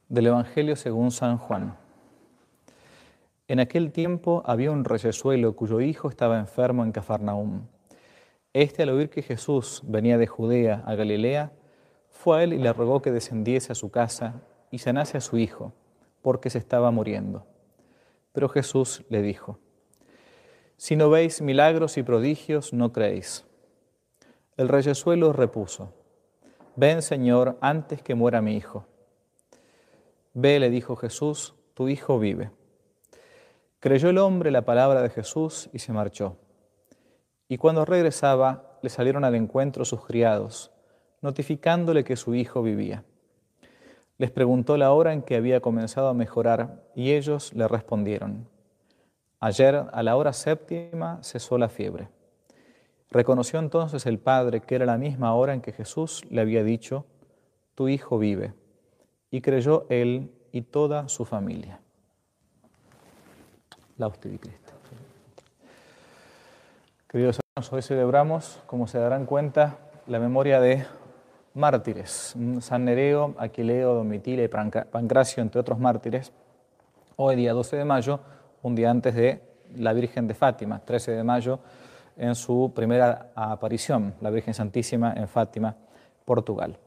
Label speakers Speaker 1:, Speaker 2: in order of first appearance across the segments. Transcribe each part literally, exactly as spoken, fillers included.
Speaker 1: Del Evangelio según San Juan. En aquel tiempo había un reyesuelo cuyo hijo estaba enfermo en Cafarnaúm. Este, al oír que Jesús venía de Judea a Galilea, fue a él y le rogó que descendiese a su casa y sanase a su hijo, porque se estaba muriendo. Pero Jesús le dijo: si no veis milagros y prodigios, no creéis. El reyesuelo repuso: ven, Señor, antes que muera mi hijo. Ve, le dijo Jesús, tu hijo vive. Creyó el hombre la palabra de Jesús y se marchó. Y cuando regresaba, le salieron al encuentro sus criados, notificándole que su hijo vivía. Les preguntó la hora en que había comenzado a mejorar, y ellos le respondieron: ayer a la hora séptima cesó la fiebre. Reconoció entonces el padre que era la misma hora en que Jesús le había dicho: tu hijo vive. Y creyó él y toda su familia. Lauste di Cristo. Queridos hermanos, hoy celebramos, como se darán cuenta, la memoria de mártires, San Nereo, Aquileo, Domitila y Pancracio, entre otros mártires. Hoy, día doce de mayo, un día antes de la Virgen de Fátima, trece de mayo, en su primera aparición, la Virgen Santísima en Fátima, Portugal.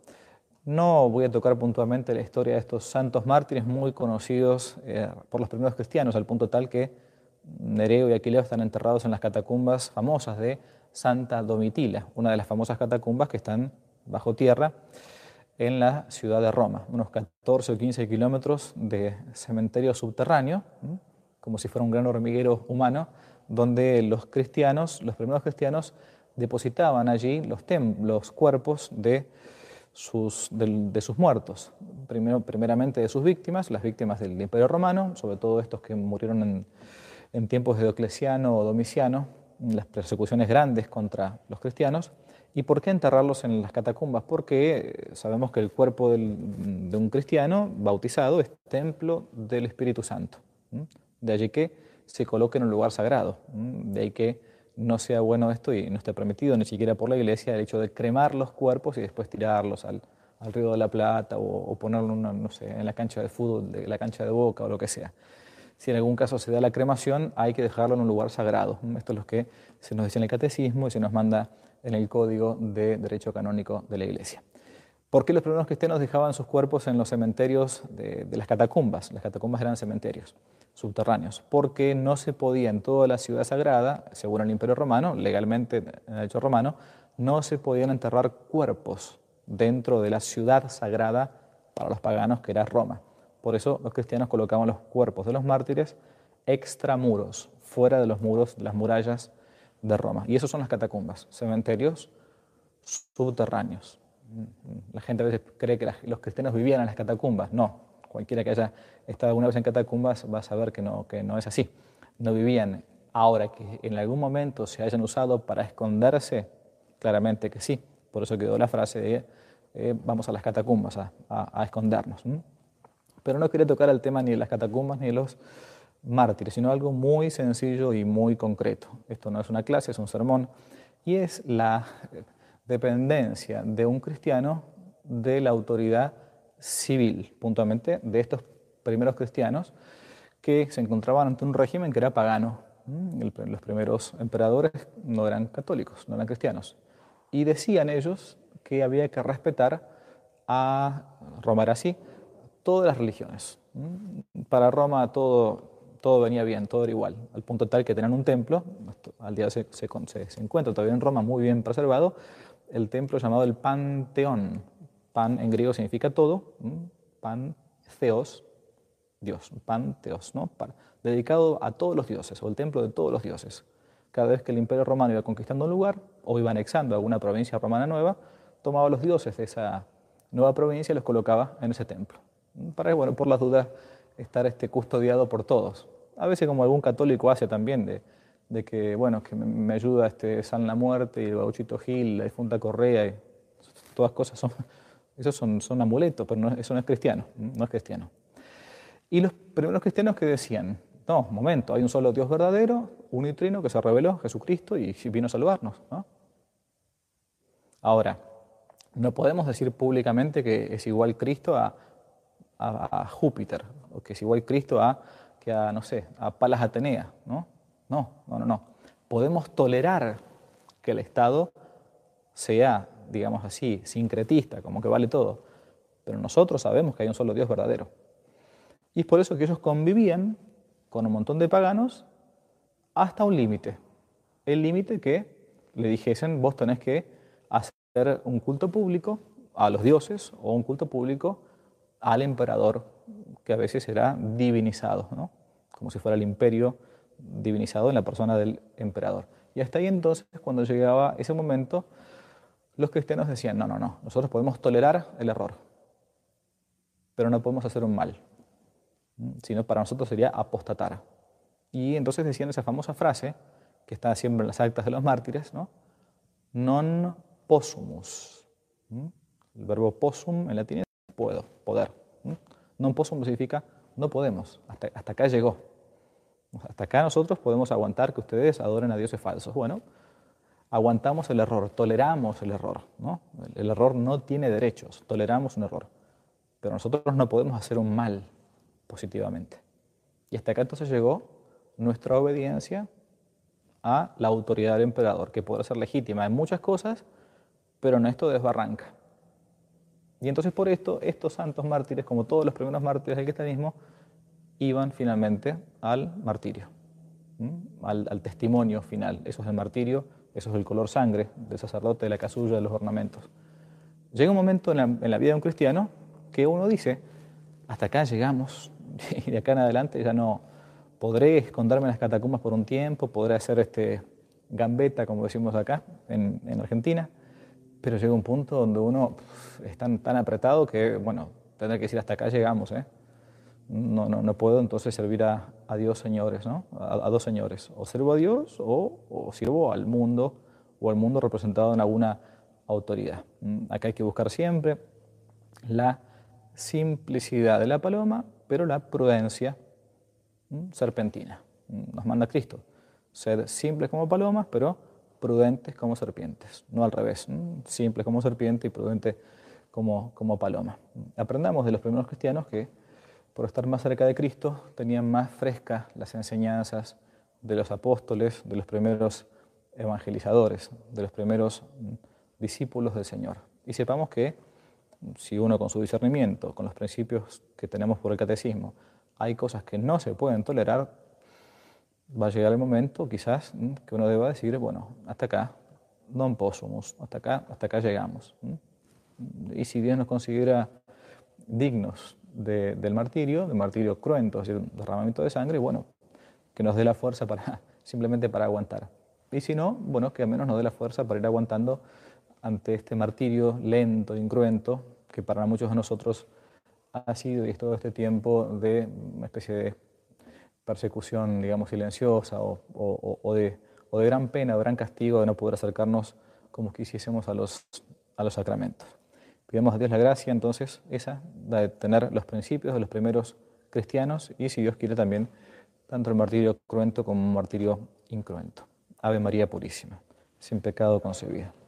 Speaker 1: No voy a tocar puntualmente la historia de estos santos mártires muy conocidos eh, por los primeros cristianos, al punto tal que Nereo y Aquileo están enterrados en las catacumbas famosas de Santa Domitila, una de las famosas catacumbas que están bajo tierra en la ciudad de Roma, unos catorce o quince kilómetros de cementerio subterráneo, como si fuera un gran hormiguero humano, donde los cristianos, los primeros cristianos, depositaban allí los, los cuerpos de sus, de, de sus muertos, Primero, primeramente de sus víctimas, las víctimas del Imperio Romano, sobre todo estos que murieron en, en tiempos de Diocleciano o Domiciano, las persecuciones grandes contra los cristianos. ¿Y por qué enterrarlos en las catacumbas? Porque sabemos que el cuerpo del, de un cristiano bautizado es templo del Espíritu Santo. De allí que se coloque en un lugar sagrado. De ahí que no sea bueno esto y no esté permitido ni siquiera por la Iglesia el hecho de cremar los cuerpos y después tirarlos al, al Río de la Plata o, o ponerlo una, no sé, en la cancha de fútbol, de la cancha de Boca o lo que sea. Si en algún caso se da la cremación, hay que dejarlo en un lugar sagrado. Esto es lo que se nos dice en el Catecismo y se nos manda en el Código de Derecho Canónico de la Iglesia. ¿Por qué los primeros cristianos dejaban sus cuerpos en los cementerios de, de las catacumbas? Las catacumbas eran cementerios subterráneos, porque no se podía en toda la ciudad sagrada, según el Imperio Romano, legalmente en el derecho romano, no se podían enterrar cuerpos dentro de la ciudad sagrada para los paganos, que era Roma. Por eso los cristianos colocaban los cuerpos de los mártires extramuros, fuera de los muros, de las murallas de Roma. Y esos son las catacumbas, cementerios subterráneos. La gente a veces cree que los cristianos vivían en las catacumbas. No, cualquiera que haya estado alguna vez en catacumbas va a saber que no, que no es así. No vivían. Ahora, que en algún momento se hayan usado para esconderse, claramente que sí. Por eso quedó la frase de eh, vamos a las catacumbas a, a, a escondernos. ¿Mm? Pero no quería tocar el tema ni de las catacumbas ni de los mártires, sino algo muy sencillo y muy concreto. Esto no es una clase, es un sermón, y es la dependencia de un cristiano de la autoridad civil, puntualmente de estos primeros cristianos que se encontraban ante un régimen que era pagano. Los primeros emperadores no eran católicos, no eran cristianos, y decían ellos que había que respetar a Roma, era así, todas las religiones. Para Roma todo, todo venía bien, todo era igual, al punto tal que tenían un templo, al día se, se, se encuentra todavía en Roma muy bien preservado, el templo llamado el Panteón. Pan en griego significa todo, pan, theos, Dios, panteos, ¿no? Para, dedicado a todos los dioses, o el templo de todos los dioses. Cada vez que el Imperio Romano iba conquistando un lugar, o iba anexando alguna provincia romana nueva, tomaba los dioses de esa nueva provincia y los colocaba en ese templo. Para, bueno, por las dudas, estar este, custodiado por todos. A veces, como algún católico hace también, de, de que, bueno, que me ayuda este San La Muerte y el Gauchito Gil, la difunta Correa, y todas cosas son, esos son, son amuletos, pero no, eso no es cristiano, no es cristiano. Y los primeros cristianos que decían, no, un momento, hay un solo Dios verdadero, unitrino, que se reveló, Jesucristo, y vino a salvarnos, ¿no? Ahora, no podemos decir públicamente que es igual Cristo a a, a Júpiter, o que es igual Cristo a, que a, no sé, a Palas Atenea, ¿no? No, no, no, no. Podemos tolerar que el Estado sea, digamos así, sincretista, como que vale todo, pero nosotros sabemos que hay un solo Dios verdadero. Y es por eso que ellos convivían con un montón de paganos hasta un límite. El límite que le dijesen, vos tenés que hacer un culto público a los dioses o un culto público al emperador, que a veces era divinizado, ¿no? Como si fuera el imperio divinizado en la persona del emperador. Y hasta ahí entonces, cuando llegaba ese momento, los cristianos decían, no, no, no, nosotros podemos tolerar el error, pero no podemos hacer un mal, sino para nosotros sería apostatar. Y entonces decían esa famosa frase, que está siempre en las actas de los mártires, ¿no? Non possumus. El verbo possum en latín es puedo, poder. Non possum significa no podemos, hasta, hasta acá llegó. Hasta acá nosotros podemos aguantar que ustedes adoren a dioses falsos. Bueno, aguantamos el error, toleramos el error, ¿no? El, el error no tiene derechos, toleramos un error. Pero nosotros no podemos hacer un mal positivamente. Y hasta acá entonces llegó nuestra obediencia a la autoridad del emperador, que puede ser legítima en muchas cosas, pero en esto desbarranca. Y entonces por esto, estos santos mártires, como todos los primeros mártires del cristianismo, iban finalmente al martirio, al, al testimonio final. Eso es el martirio, eso es el color sangre del sacerdote, de la casulla, de los ornamentos. Llega un momento en la, en la vida de un cristiano que uno dice, hasta acá llegamos, y de acá en adelante ya no podré esconderme en las catacumbas por un tiempo, podré hacer este gambeta, como decimos acá en, en Argentina, pero llega un punto donde uno pff, es tan, tan apretado que, bueno, tendré que decir hasta acá llegamos, ¿eh? No, no, no puedo entonces servir a, a Dios señores, ¿no? A, a dos señores, o sirvo a Dios o, o sirvo al mundo, o al mundo representado en alguna autoridad. Acá hay que buscar siempre la simplicidad de la paloma, pero la prudencia serpentina. Nos manda Cristo. Ser simples como palomas, pero prudentes como serpientes. No al revés. Simples como serpiente y prudentes como, como paloma. Aprendamos de los primeros cristianos que, por estar más cerca de Cristo, tenían más frescas las enseñanzas de los apóstoles, de los primeros evangelizadores, de los primeros discípulos del Señor. Y sepamos que si uno con su discernimiento, con los principios que tenemos por el catecismo, hay cosas que no se pueden tolerar, va a llegar el momento quizás que uno deba decir, bueno, hasta acá, non possumus, hasta acá, hasta acá llegamos. Y si Dios nos considera dignos de, del martirio, del martirio cruento, es decir, un derramamiento de sangre, bueno, que nos dé la fuerza para, simplemente para aguantar. Y si no, bueno, que al menos nos dé la fuerza para ir aguantando ante este martirio lento, incruento, que para muchos de nosotros ha sido y es todo este tiempo de una especie de persecución, digamos, silenciosa o, o, o, de, o de gran pena, o gran castigo de no poder acercarnos como quisiésemos a los, a los sacramentos. Pidamos a Dios la gracia, entonces, esa, de tener los principios de los primeros cristianos y, si Dios quiere, también tanto el martirio cruento como el martirio incruento. Ave María Purísima, sin pecado concebida.